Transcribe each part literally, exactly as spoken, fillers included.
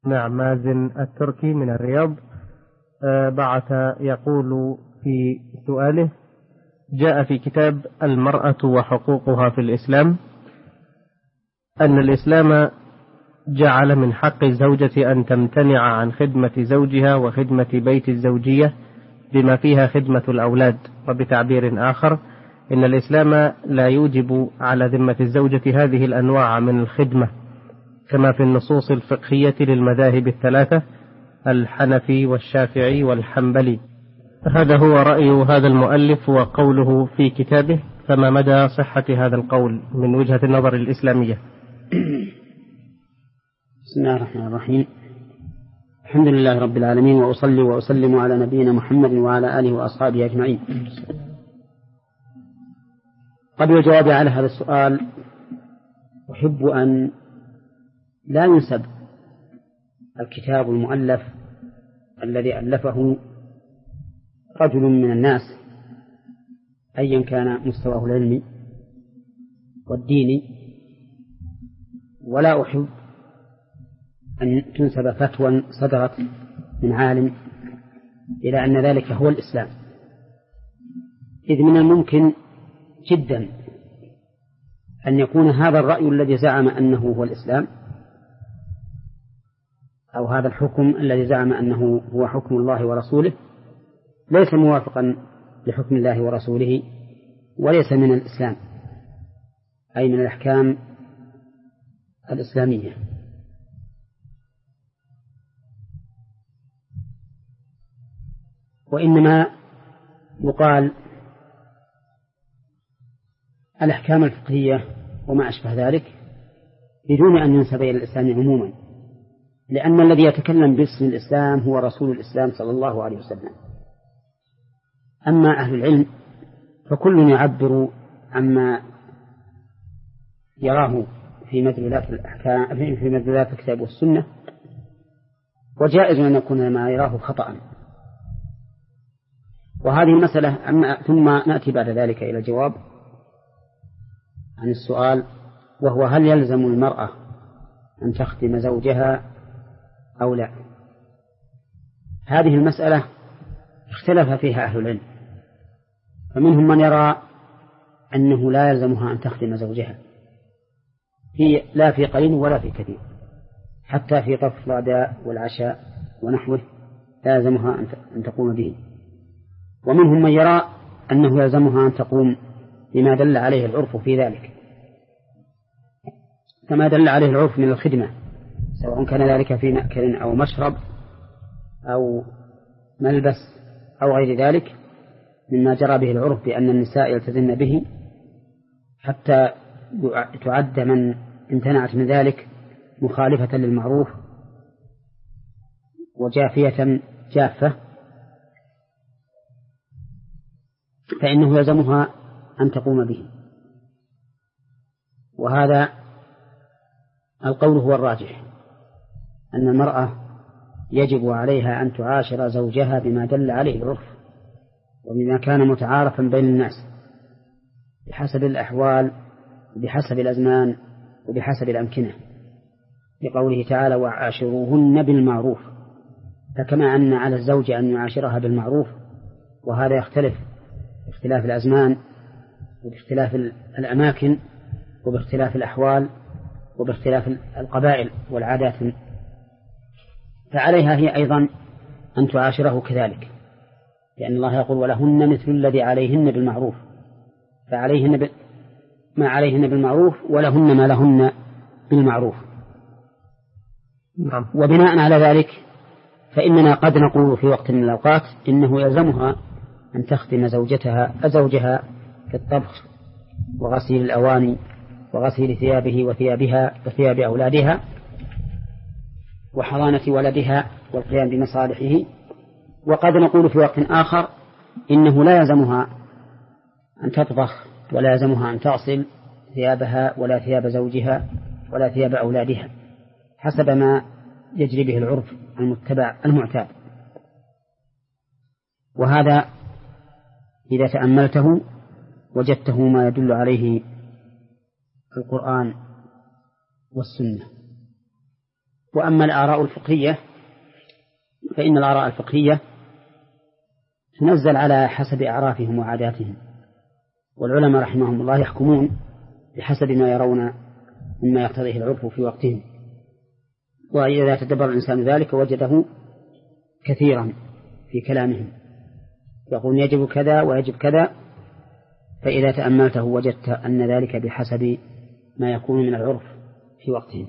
نعم. مازن التركي من الرياض بعث يقول في سؤاله: جاء في كتاب المرأة وحقوقها في الإسلام أن الإسلام جعل من حق الزوجة أن تمتنع عن خدمة زوجها وخدمة بيت الزوجية بما فيها خدمة الأولاد، وبتعبير آخر إن الإسلام لا يوجب على ذمة الزوجة هذه الأنواع من الخدمة كما في النصوص الفقهية للمذاهب الثلاثة الحنفي والشافعي والحنبلي. هذا هو رأي هذا المؤلف وقوله في كتابه، فما مدى صحة هذا القول من وجهة النظر الإسلامية؟ بسم الله الرحمن الرحيم. الحمد لله رب العالمين، وأصلي وأسلم على نبينا محمد وعلى آله وأصحابه أجمعين. قبل الجواب على هذا السؤال أحب أن لا ينسب الكتاب المؤلف الذي ألفه رجل من الناس أيا كان مستواه العلمي والديني، ولا أحب أن تنسب فتوى صدرت من عالم إلى أن ذلك هو الإسلام، إذ من الممكن جدا أن يكون هذا الرأي الذي زعم أنه هو الإسلام أو هذا الحكم الذي زعم أنه هو حكم الله ورسوله ليس موافقا لحكم الله ورسوله، وليس من الإسلام أي من الأحكام الإسلامية. وإنما يقال الأحكام الفقهية وما أشبه ذلك بدون أن ينسب إلى الإسلام عموما، لأن الذي يتكلم باسم الإسلام هو رسول الإسلام صلى الله عليه وسلم. أما أهل العلم فكل يعبر عما يراه في مدلولات الأحكام في مدلولات الكتاب والسنة، وجائز أن يكون ما يراه خطأ. وهذه المسألة أما ثم نأتي بعد ذلك إلى الجواب عن السؤال، وهو هل يلزم المرأة أن تخدم زوجها أو لا؟ هذه المسألة اختلف فيها أهل العلم، فمنهم من يرى أنه لا يلزمها أن تخدم زوجها في لا في قليل ولا في كثير، حتى في طرف الغداء والعشاء ونحوه لا يلزمها أن تقوم به. ومنهم من يرى أنه يلزمها أن تقوم بما دل عليه العرف في ذلك، كما دل عليه العرف من الخدمة، سواء كان ذلك في مأكل أو مشرب أو ملبس أو غير ذلك مما جرى به العرف بأن النساء يلتزمن به، حتى تعد من امتنعت من ذلك مخالفة للمعروف وجافية جافة، فإنه يلزمها أن تقوم به. وهذا القول هو الراجح، أن المرأة يجب عليها أن تعاشر زوجها بما دل عليه العرف وبما كان متعارفا بين الناس بحسب الأحوال وبحسب الأزمان وبحسب الأمكنة، لقوله تعالى: وعاشروهن بالمعروف. فكما أن على الزوج أن يعاشرها بالمعروف، وهذا يختلف باختلاف الأزمان وباختلاف الأماكن وباختلاف الأحوال وباختلاف القبائل والعادات، فعليها هي أيضا أن تعاشره كذلك، لأن الله يقول: ولهن مثل الذي عليهن بالمعروف، فعليهن ب... ما عليهن بالمعروف ولهن ما لهن بالمعروف. نعم. وبناء على ذلك فإننا قد نقول في وقت من الأوقات إنه يلزمها أن تخدم زوجتها زوجها في الطبخ وغسيل الأواني وغسيل ثيابه وثيابها وثياب أولادها وحضانة ولدها والقيام بمصالحه. وقد نقول في وقت آخر إنه لا يلزمها أن تطبخ ولا يلزمها أن تغسل ثيابها ولا ثياب زوجها ولا ثياب أولادها، حسب ما يجري به العرف المتبع المعتاد. وهذا إذا تأملته وجدته ما يدل عليه القرآن والسنة. وأما الآراء الفقهية فإن الآراء الفقهية تنزل على حسب أعرافهم وعاداتهم، والعلماء رحمهم الله يحكمون بحسب ما يرون مما يقتضيه العرف في وقتهم، وإذا تدبر الإنسان ذلك وجده كثيرا في كلامهم، يقول يجب كذا ويجب كذا، فإذا تأملته وجدت أن ذلك بحسب ما يكون من العرف في وقتهم.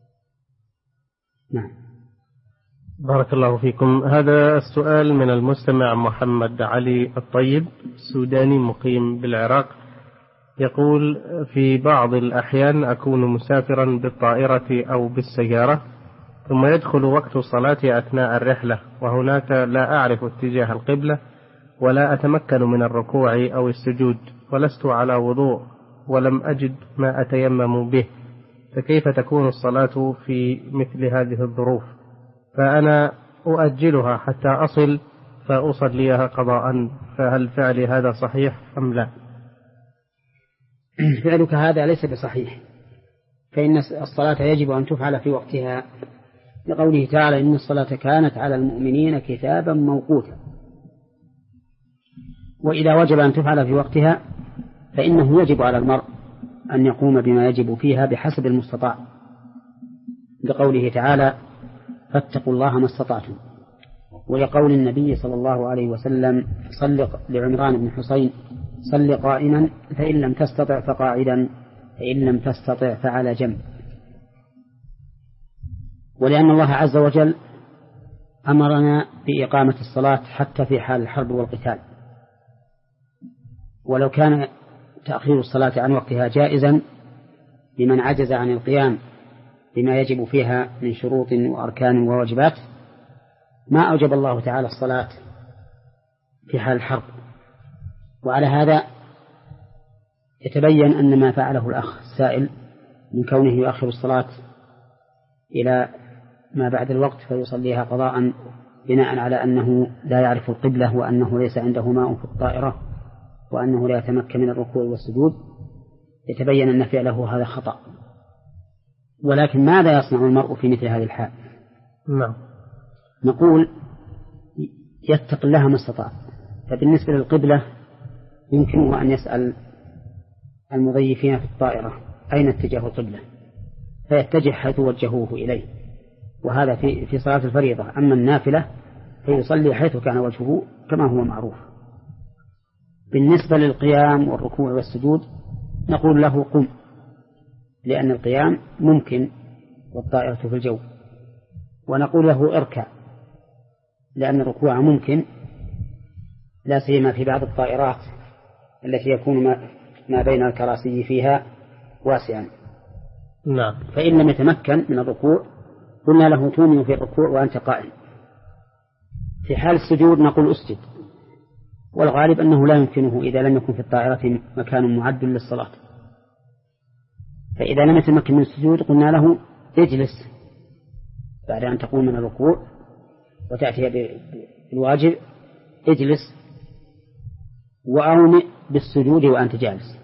نعم. بارك الله فيكم. هذا السؤال من المستمع محمد علي الطيب، سوداني مقيم بالعراق، يقول: في بعض الأحيان أكون مسافرا بالطائرة أو بالسيارة، ثم يدخل وقت الصلاة أثناء الرحلة، وهناك لا أعرف اتجاه القبلة ولا أتمكن من الركوع أو السجود، ولست على وضوء ولم أجد ما أتيمم به، فكيف تكون الصلاة في مثل هذه الظروف؟ فأنا أؤجلها حتى أصل فأصليها قضاء، فهل فعلي هذا صحيح أم لا؟ فعلك هذا ليس بصحيح، فإن الصلاة يجب أن تفعل في وقتها، لقوله تعالى: إن الصلاة كانت على المؤمنين كتابا موقوتا. وإذا وجب أن تفعل في وقتها فإنه يجب على المرء أن يقوم بما يجب فيها بحسب المستطاع، لقوله تعالى: فاتقوا الله ما استطعتم، ولقول النبي صلى الله عليه وسلم: صل لعمران بن حسين: صل قائما فإن لم تستطع فقاعدا فإن لم تستطع فعلى جنب. ولأن الله عز وجل أمرنا بإقامة الصلاة حتى في حال الحرب والقتال، ولو كان تأخير الصلاة عن وقتها جائزا لمن عجز عن القيام بما يجب فيها من شروط وأركان وواجبات ما أوجب الله تعالى الصلاة في حال الحرب. وعلى هذا يتبين أن ما فعله الأخ السائل من كونه يؤخر الصلاة إلى ما بعد الوقت فيصليها قضاء بناء على أنه لا يعرف القبلة، وأنه ليس عنده ماء في الطائرة، وأنه لا يتمكن من الركوع والسجود، يتبين أن فعله هذا خطأ. ولكن ماذا يصنع المرء في مثل هذه الحال؟ نعم. نقول يتق الله ما استطاع. فبالنسبة للقبلة يمكنه أن يسأل المضيفين في الطائرة أين اتجاه القبلة، فيتجه حيث وجهوه إليه، وهذا في في صلاة الفريضة. أما النافلة فيصلي حيث كان وجهه كما هو معروف. بالنسبة للقيام والركوع والسجود نقول له قم، لأن القيام ممكن والطائرة في الجو، ونقول له اركع، لأن الركوع ممكن، لا سيما في بعض الطائرات التي يكون ما بين الكراسي فيها واسعا. نعم. فإن لم يتمكن من الركوع قلنا له تومي في الركوع وأنت قائم. في حال السجود نقول اسجد، والغالب أنه لا يمكنه إذا لم يكن في الطائرة مكان معد للصلاة. فإذا لم يتمكن من السجود قلنا له اجلس بعد أن تقوم من الركوع وتأتي بالواجب، اجلس وأومئ بالسجود وأنت جالس.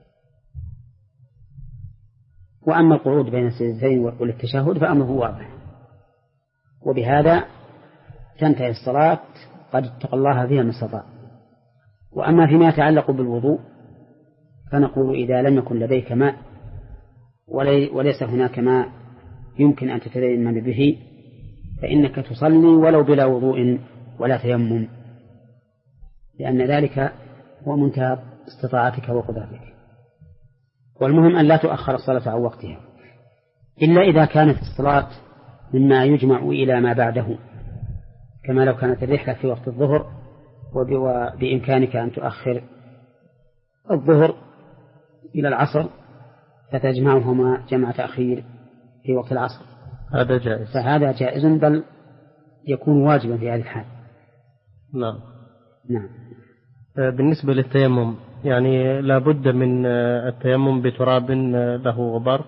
وأما القعود بين السجدتين والتشهد فأمره واضح، وبهذا تنتهي الصلاة قد اتقى الله فيها ما استطاع. وأما فيما يتعلق بالوضوء فنقول إذا لم يكن لديك ماء وليس هناك ماء يمكن أن تتيمم به فإنك تصلي ولو بلا وضوء ولا تيمم، لأن ذلك هو منتهى استطاعتك وقدرتك. والمهم أن لا تؤخر الصلاة عن وقتها إلا إذا كانت الصلاة مما يجمع إلى ما بعده، كما لو كانت الرحلة في وقت الظهر وبإمكانك أن تؤخر الظهر إلى العصر فتجمعهما جمع تأخير في وقت العصر، هذا جائز، فهذا جائز بل يكون واجبا في هذه الحال. نعم. نعم. بالنسبة للتيمم يعني لا بد من التيمم بتراب له غبار؟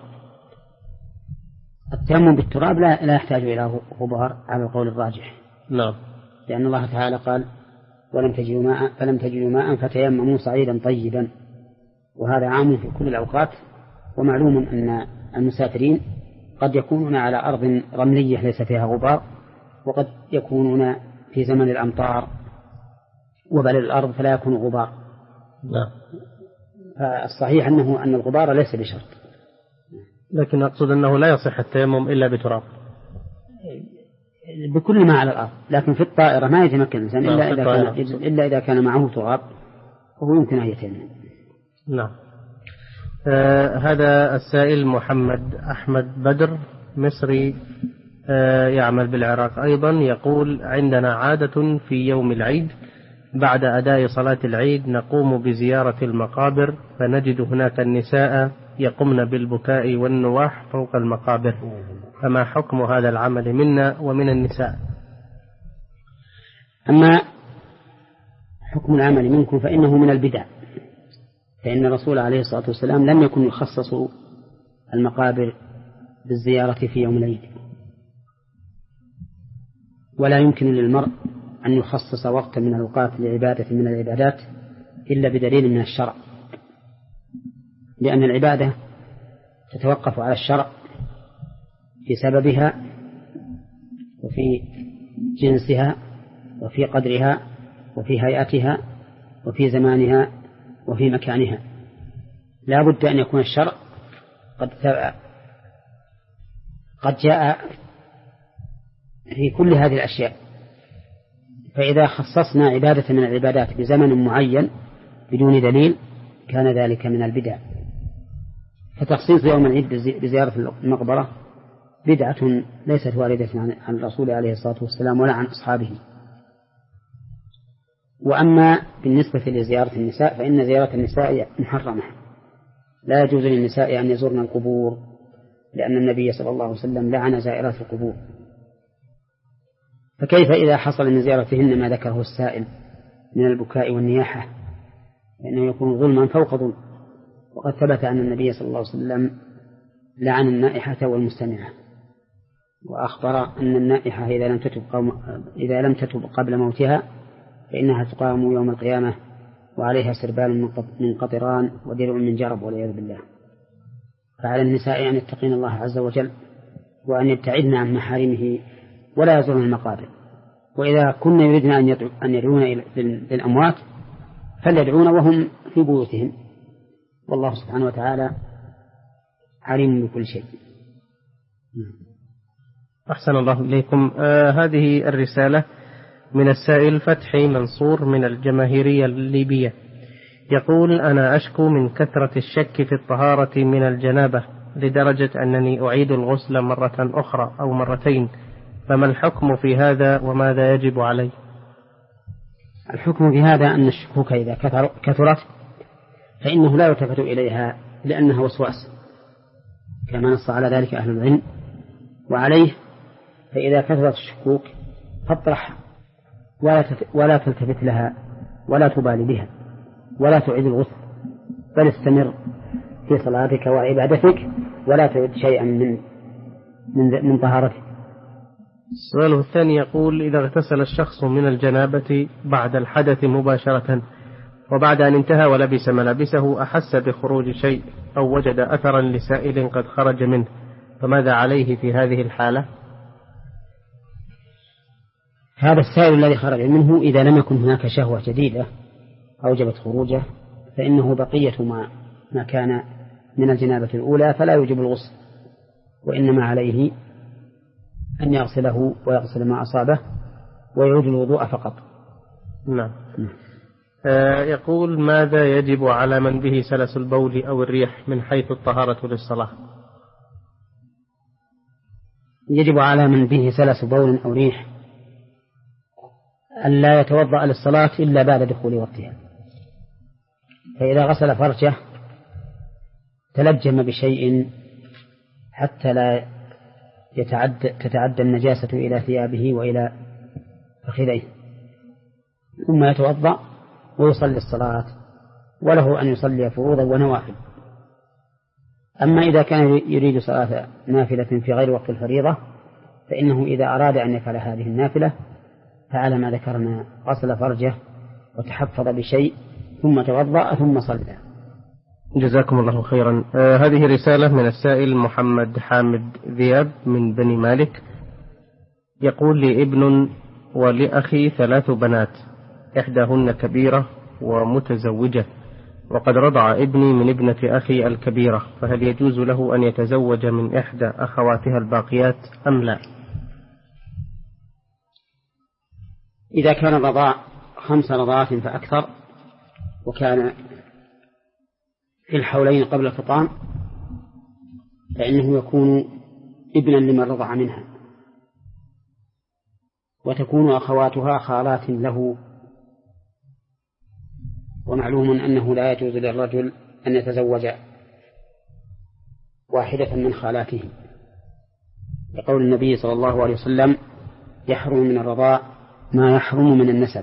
التيمم بالتراب لا, لا يحتاج إلى غبار على القول الراجح. نعم. لأن الله تعالى قال ولم تجدوا ماء فلم تجدوا ماء فتيمموا صعيدا طيبا، وهذا عام في كل الأوقات. ومعلوم أن المسافرين قد يكونون على أرض رملية ليس فيها غبار، وقد يكونون في زمن الأمطار وبل الأرض فلا يكون غبار. لا. فالصحيح أنه أن الغبار ليس بشرط، لكن أقصد أنه لا يصح التيمم إلا بتراب بكل ما على الأرض، لكن في الطائرة ما يتمكن الإنسان إلا إذا كان إلا إذا كان معه تراب وهو يمكن أن يتيمم. نعم. آه هذا السائل محمد أحمد بدر مصري، آه يعمل بالعراق أيضا، يقول: عندنا عادة في يوم العيد بعد أداء صلاة العيد نقوم بزيارة المقابر، فنجد هناك النساء يقمن بالبكاء والنواح فوق المقابر، فما حكم هذا العمل منا ومن النساء؟ أما حكم العمل منكم فإنه من البدع، فإن الرسول عليه الصلاة والسلام لم يكن يخصص المقابر بالزيارة في يوم العيد، ولا يمكن للمرء أن يخصص وقتا من الأوقات لعبادة من العبادات إلا بدليل من الشرع، لأن العبادة تتوقف على الشرع في سببها وفي جنسها وفي قدرها وفي هيئتها وفي زمانها وفي مكانها. لا بد أن يكون الشرع قد قد جاء في كل هذه الأشياء، فإذا خصصنا عبادة من العبادات بزمن معين بدون دليل كان ذلك من البدع. فتخصيص يوم العيد بزيارة المقبرة بدعة ليست واردة عن الرسول عليه الصلاة والسلام ولا عن أصحابه. وأما بالنسبة لزيارة النساء فإن زيارة النساء محرمة، لا يجوز للنساء أن يزورن القبور، لأن النبي صلى الله عليه وسلم لعن زائرات القبور. فكيف إذا حصل من زيارتهن ما ذكره السائل من البكاء والنياحة، فإنه يكون ظلما فوق ظلم. وقد ثبت أن النبي صلى الله عليه وسلم لعن النائحة والمستمعة، وأخبر أن النائحة إذا لم تتب, إذا لم تتب قبل موتها فإنها تقام يوم القيامة وعليها سربال من قطران ودرع من جرب والعياذ بالله. فعلى النساء أن يتقين الله عز وجل وأن يبتعدن عن محارمه ولا يزورن المقابر. وإذا كنا يريدن أن يدعون للأموات فليدعون وهم في بيوتهم، والله سبحانه وتعالى عليم بكل شيء. أحسن الله إليكم. آه هذه الرسالة من السائل فتحي منصور من الجماهيرية الليبية، يقول: أنا أشكو من كثرة الشك في الطهارة من الجنابة لدرجة أنني أعيد الغسل مرة أخرى أو مرتين، فما الحكم في هذا وماذا يجب علي؟ الحكم في هذا أن الشكوك إذا كثرت فإنه لا يلتفت إليها لأنها وسواس، كما نص على ذلك أهل العلم. وعليه فإذا كثرت الشكوك فاطرحها ولا تلتفت لها ولا تبالي بها ولا تعيد الغسل، بل استمر في صلاتك وعبادتك ولا تعيد شيئا من من من طهارتك. السؤال الثاني يقول: إذا اغتسل الشخص من الجنابة بعد الحدث مباشرة وبعد أن انتهى ولبس ملابسه أحس بخروج شيء أو وجد أثرا لسائل قد خرج منه، فماذا عليه في هذه الحالة؟ هذا السائل الذي خرج منه إذا لم يكن هناك شهوة جديدة أوجبت خروجه فإنه بقية ما, ما كان من الجنابة الأولى فلا يوجب الغسل، وإنما عليه أن يغسله ويغسل ما أصابه ويعود الوضوء فقط. نعم. آه يقول: ماذا يجب على من به سلس البول أو الريح من حيث الطهارة للصلاة؟ يجب على من به سلس بول أو ريح أن لا يتوضأ للصلاة إلا بعد دخول وقتها، فإذا غسل فرجه تلجم بشيء حتى لا يتعد تتعدى النجاسة إلى ثيابه وإلى فخذيه، ثم يتوضأ ويصلي الصلاة، وله أن يصلي فروضا ونوافل. أما إذا كان يريد صلاة نافلة في غير وقت الفريضة فإنه إذا أراد أن يفعل هذه النافلة فعلى ما ذكرنا غسل فرجه وتحفظ بشيء ثم توضأ ثم صلى. جزاكم الله خيرا. آه هذه رسالة من السائل محمد حامد ذياب من بني مالك، يقول لي ابن ولأخي ثلاث بنات، إحداهن كبيرة ومتزوجة، وقد رضع ابني من ابنة أخي الكبيرة، فهل يجوز له أن يتزوج من إحدى أخواتها الباقيات أم لا؟ إذا كان الرضاع خمس رضعات فأكثر وكان في الحولين قبل الفطام فإنه يكون ابنا لمن رضع منها، وتكون أخواتها خالات له. ومعلوم أنه لا يجوز للرجل أن يتزوج واحدة من خالاته، لقول النبي صلى الله عليه وسلم: يحرم من الرضاع ما يحرم من النسب.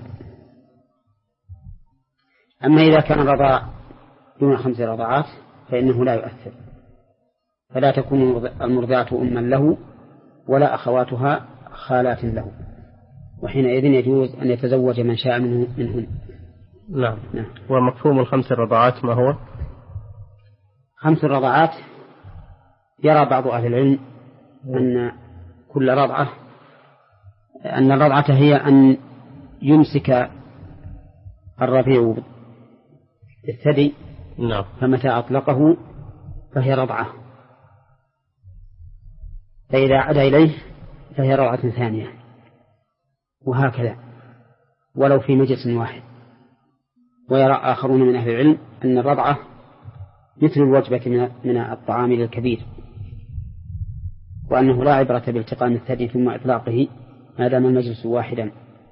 أما إذا كان الرضاع دون خمس رضعات فإنه لا يؤثر، فلا تكون المرضعة أما له ولا أخواتها خالات له، وحينئذ يجوز أن يتزوج من شاء منه منهن. نعم. نعم. ومفهوم الخمس الرضعات ما هو؟ خمس الرضعات يرى بعض أهل العلم أن كل رضعة أن الرضعة هي أن يمسك الرضيع بالثدي، نعم، فمتى أطلقه فهي رضعة، فإذا عاد إليه فهي رضعة ثانية، وهكذا ولو في مجلس واحد. ويرى آخرون من أهل العلم أن الرضعة مثل الوجبة من الطعام للكبير، وأنه لا عبرة بالتقام الثدي ثم إطلاقه ما دام المجلس واحدا،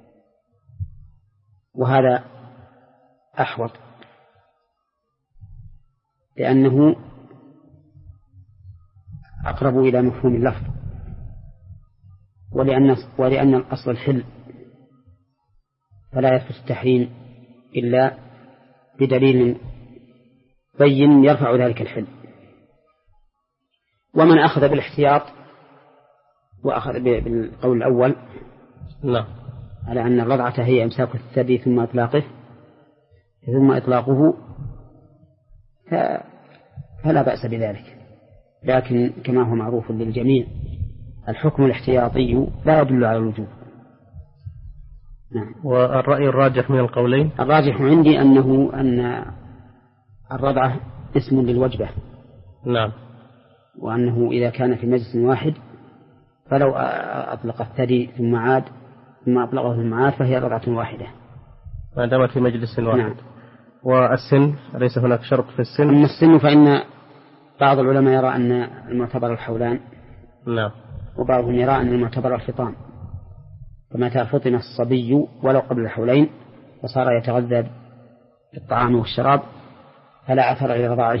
وهذا أحوط لأنه أقرب إلى مفهوم اللفظ، ولأن ولأن الأصل الحل، فلا يثبت التحريم إلا بدليل بين يرفع ذلك الحل. ومن أخذ بالاحتياط وأخذ بالقول الأول لا. على أن الرضعة هي إمساك الثدي ثم إطلاقه ثم إطلاقه فلا بأس بذلك، لكن كما هو معروف للجميع الحكم الاحتياطي لا يدل على الوجوب. نعم. والرأي الراجح من القولين؟ الراجح عندي أنه أن الرضعة اسم للوجبة. نعم. وأنه إذا كان في مجلس واحد فلو أطلق الثدي ثم عاد ثم أطلقه ثم عاد فهي رضعة واحدة ما دامت في مجلس واحد. نعم. والسن ليس هناك شرط في السن؟ أما السن فإن بعض العلماء يرى أن المعتبر الحولان. نعم. وبعضهم يرى أن المعتبر الفطام، فمتى فطم الصبي ولو قبل الحولين وصار يتغذى بالطعام والشراب فلا أثر لرضاعه.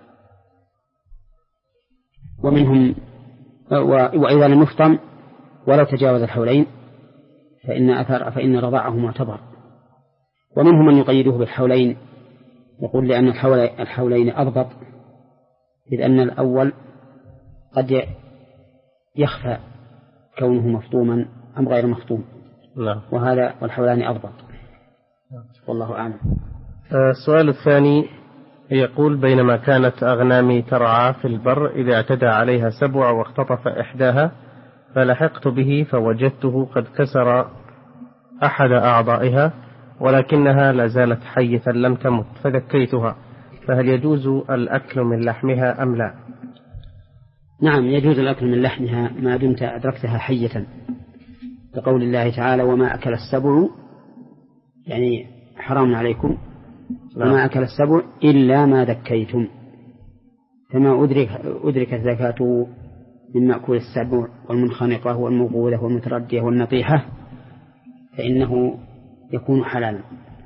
ومنهم وإذا لم يفطم ولو تجاوز الحولين فإن أثر فإن رضاعه معتبر. ومنهم من يقيده بالحولين، يقول لأن الحولين أضبط، إذ أن الأول قد يخفى كونه مفطوما أم غير مفطوم. لا. وهذا والحولان أضبط. والله أعلم. السؤال الثاني يقول: بينما كانت أغنامي ترعى في البر إذا اعتدى عليها سبع واختطف إحداها فلحقت به فوجدته قد كسر أحد أعضائها ولكنها لا زالت حية لم تمت، فذكيتها، فهل يجوز الأكل من لحمها أم لا؟ نعم، يجوز الأكل من لحمها ما دمت أدركتها حية، لقول الله تعالى: وما أكل السبع، يعني حرام عليكم، وما أكل السبع إلا ما ذكيتم، فما أدرك أدركت زكاته من مأكول السبع والمنخنقة والموقوذة والمتردية والنطيحة فإنه يكون حلالا.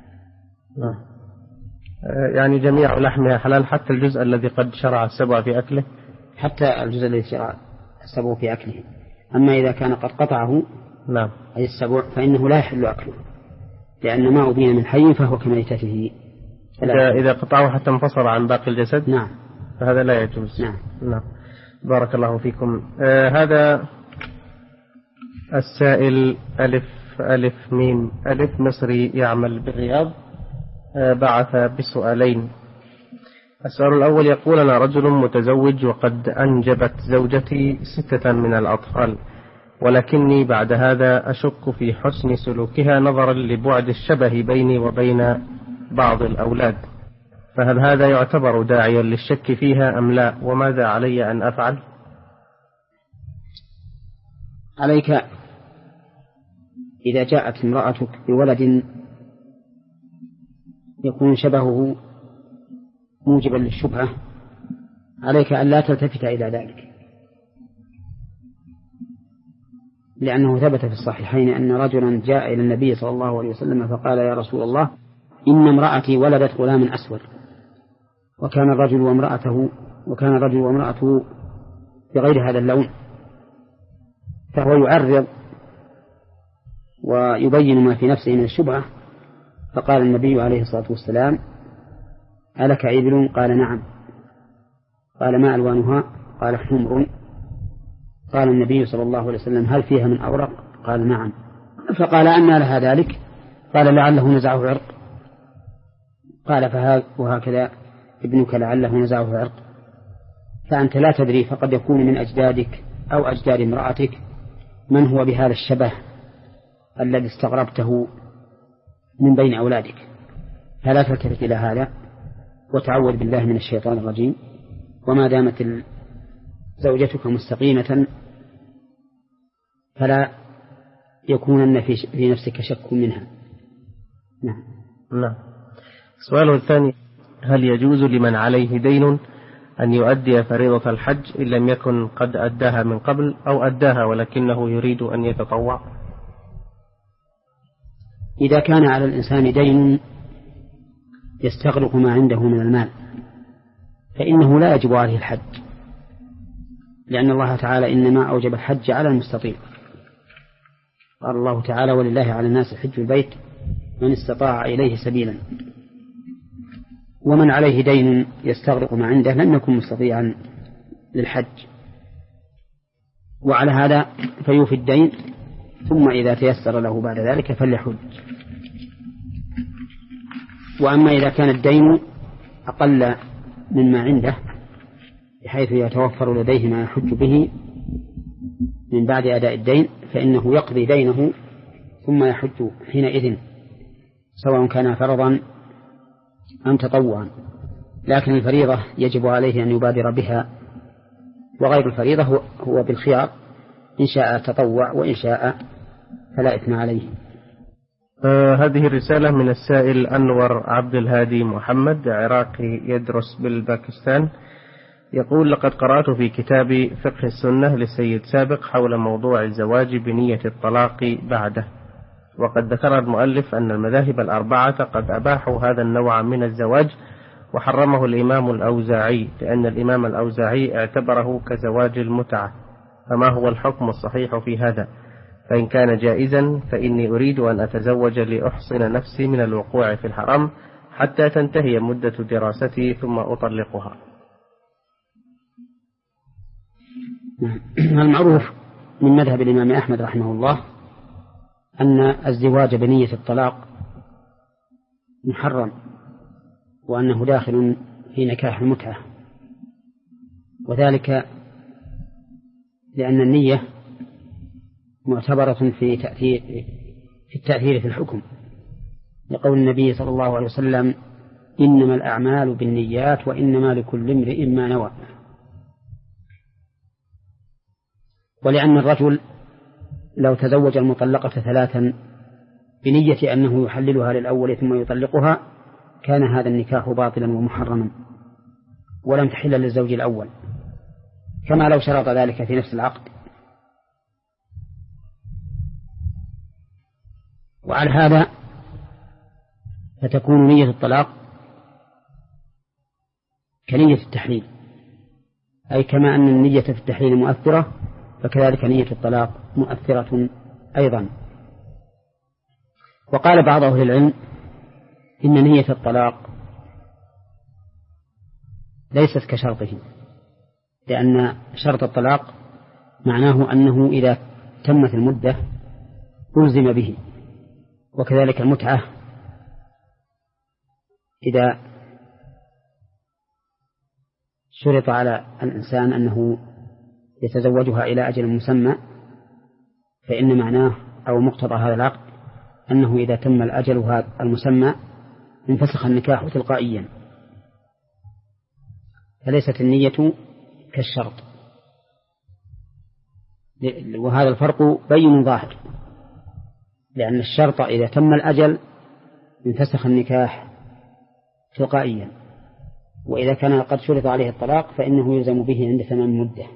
يعني جميع لحمها حلال حتى الجزء الذي قد شرع السبع في أكله؟ حتى الجزء الذي شرع السبع في أكله. أما إذا كان قد قطعه نعم أي السبع فإنه لا يحل أكله، لأن ما أبين من حي فهو كميتته. إذا, إذا قطعه حتى انفصل عن باقي الجسد نعم فهذا لا يجوز. نعم. نعم. بارك الله فيكم. آه هذا السائل ألف ألف ميم ألف مصري يعمل بالرياض، آه بعث بسؤالين. السؤال الأول يقول: أنا رجل متزوج وقد أنجبت زوجتي ستة من الأطفال، ولكني بعد هذا أشك في حسن سلوكها نظرا لبعد الشبه بيني وبين بعض الأولاد، فهل هذا يعتبر داعيا للشك فيها أم لا؟ وماذا علي أن أفعل؟ عليك إذا جاءت امرأتك بولد يكون شبهه موجبا للشبهة، عليك أن لا تلتفت إلى ذلك، لأنه ثبت في الصحيحين أن رجلا جاء إلى النبي صلى الله عليه وسلم فقال: يا رسول الله، إن امرأتي ولدت غلام أسود، وكان الرجل وامرأته وكان الرجل وامرأته بغير هذا اللون، فهو يعرض ويبين ما في نفسه من الشبهة. فقال النبي عليه الصلاة والسلام: ألك إبل؟ قال: نعم. قال: ما ألوانها؟ قال: حمر. قال النبي صلى الله عليه وسلم: هل فيها من أورق؟ قال: نعم. فقال: أنى لها ذلك؟ قال: لعله نزعه عرق. قال: وهكذا ابنك لعله نزعه عرق. فأنت لا تدري، فقد يكون من أجدادك أو أجداد امرأتك من هو بهذا الشبه الذي استغربته من بين أولادك، فلا تلتفت إلى هذا، وتعوذ بالله من الشيطان الرجيم. وما دامت زوجتك مستقيمة فلا يكونن في نفسك شك منها. نعم. نعم. السؤال الثاني: هل يجوز لمن عليه دين أن يؤدي فريضة الحج إن لم يكن قد أداها من قبل، أو أداها ولكنه يريد أن يتطوع؟ إذا كان على الإنسان دين يستغرق ما عنده من المال فإنه لا يجب عليه الحج، لأن الله تعالى إنما أوجب الحج على المستطيع. قال الله تعالى: ولله على الناس حج البيت من استطاع إليه سبيلا. ومن عليه دين يستغرق ما عنده لم يكن مستطيعا للحج، وعلى هذا فيوفي الدين، ثم إذا تيسر له بعد ذلك فليحج. وأما إذا كان الدين أقل مما عنده بحيث يتوفر لديه ما يحج به من بعد أداء الدين، فإنه يقضي دينه ثم يحج حينئذ، سواء كان فرضا أم تطوعا. لكن الفريضة يجب عليه أن يبادر بها، وغير الفريضة هو بالخيار، إن شاء تطوع وإن شاء فلا إثم عليه. آه هذه الرسالة من السائل أنور عبد الهادي محمد، عراقي يدرس بالباكستان، يقول: لقد قرأت في كتاب فقه السنة للسيد سابق حول موضوع الزواج بنية الطلاق بعده، وقد ذكر المؤلف أن المذاهب الأربعة قد أباحوا هذا النوع من الزواج، وحرمه الإمام الأوزاعي، لأن الإمام الأوزاعي اعتبره كزواج المتعة، فما هو الحكم الصحيح في هذا؟ فإن كان جائزا فإني أريد أن أتزوج لأحصن نفسي من الوقوع في الحرام حتى تنتهي مدة دراستي ثم أطلقها. المعروف من مذهب الإمام أحمد رحمه الله أن الزواج بنية الطلاق محرم، وأنه داخل في نكاح المتعة، وذلك لأن النية معتبرة في تأثير في التأثير في الحكم، لقول النبي صلى الله عليه وسلم: إنما الأعمال بالنيات وإنما لكل امرئ ما نوى. ولأن الرجل لو تزوج المطلقة ثلاثا بنية أنه يحللها للأول ثم يطلقها كان هذا النكاح باطلا ومحرما ولم تحل للزوج الأول، كما لو شرط ذلك في نفس العقد. وعلى هذا فتكون نية الطلاق كنية التحليل، أي كما أن النية في التحليل مؤثرة فكذلك نية الطلاق مؤثرة أيضا. وقال بعض أهل العلم إن نية الطلاق ليست كشرطه، لأن شرط الطلاق معناه أنه إذا تمت المدة ألزم به، وكذلك المتعة إذا شرط على الإنسان أنه يتزوجها إلى أجل مسمى، فإن معناه أو مقتضى هذا العقد أنه إذا تم الأجل هذا المسمى انفسخ النكاح تلقائيا، فليست النية كالشرط. وهذا الفرق بين ظاهر، لأن الشرط إذا تم الأجل انفسخ النكاح تلقائيا، وإذا كان قد شرط عليه الطلاق فإنه يلزم به عند تمام مدة.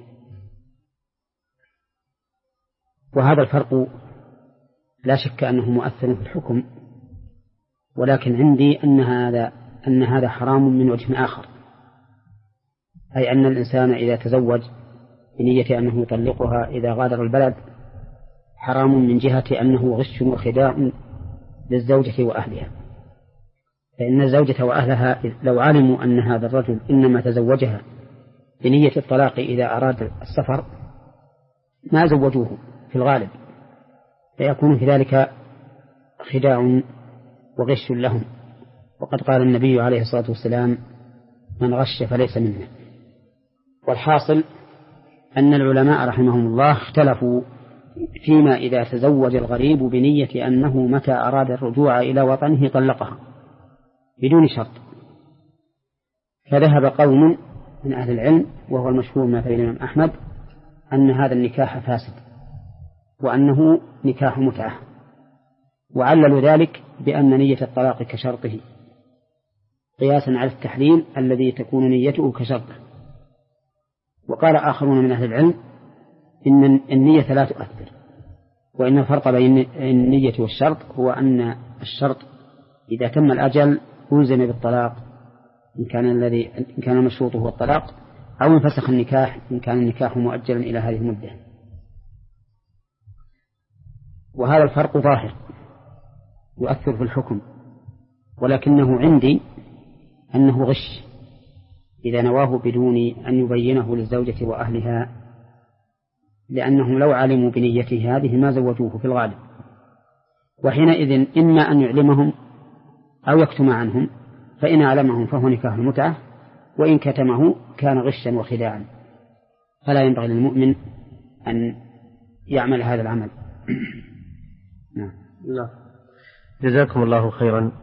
وهذا الفرق لا شك أنه مؤثر في الحكم، ولكن عندي أن هذا أن هذا حرام من وجه آخر، أي أن الإنسان إذا تزوج بنية أنه يطلقها إذا غادر البلد حرام من جهة أنه غش وخداع للزوجة وأهلها، فإن الزوجة وأهلها لو علموا أن هذا الرجل إنما تزوجها بنية الطلاق إذا أراد السفر ما زوجوه في الغالب، فيكون في ذلك خداع وغش لهم. وقد قال النبي عليه الصلاة والسلام: من غش فليس منا. والحاصل أن العلماء رحمهم الله اختلفوا فيما إذا تزوج الغريب بنية أنه متى أراد الرجوع إلى وطنه طلقها بدون شرط. فذهب قوم من أهل العلم وهو المشهور من مثل الإمام أحمد أن هذا النكاح فاسد وأنه نكاح متعة، وعللوا ذلك بأن نية الطلاق كشرطه قياسا على التحليل الذي تكون نيته كشرطه. وقال آخرون من أهل العلم إن النية لا تؤثر، وإن الفرق بين النية والشرط هو أن الشرط إذا تم الأجل ألزم بالطلاق إن كان الذي إن كان المشروط هو الطلاق، أو انفسخ النكاح إن كان النكاح مؤجلا إلى هذه المدة. وهذا الفرق ظاهر يؤثر في الحكم، ولكنه عندي أنه غش إذا نواه بدون أن يبينه للزوجة وأهلها، لأنهم لو علموا بنيته هذه ما زوجوه في الغالب، وحينئذ إما أن يعلمهم أو يكتم عنهم، فإن أعلمهم فهو نكاح المتعة، وإن كتمه كان غشا وخداعا، فلا ينبغي للمؤمن أن يعمل هذا العمل. نعم. جزاكم الله خيرا.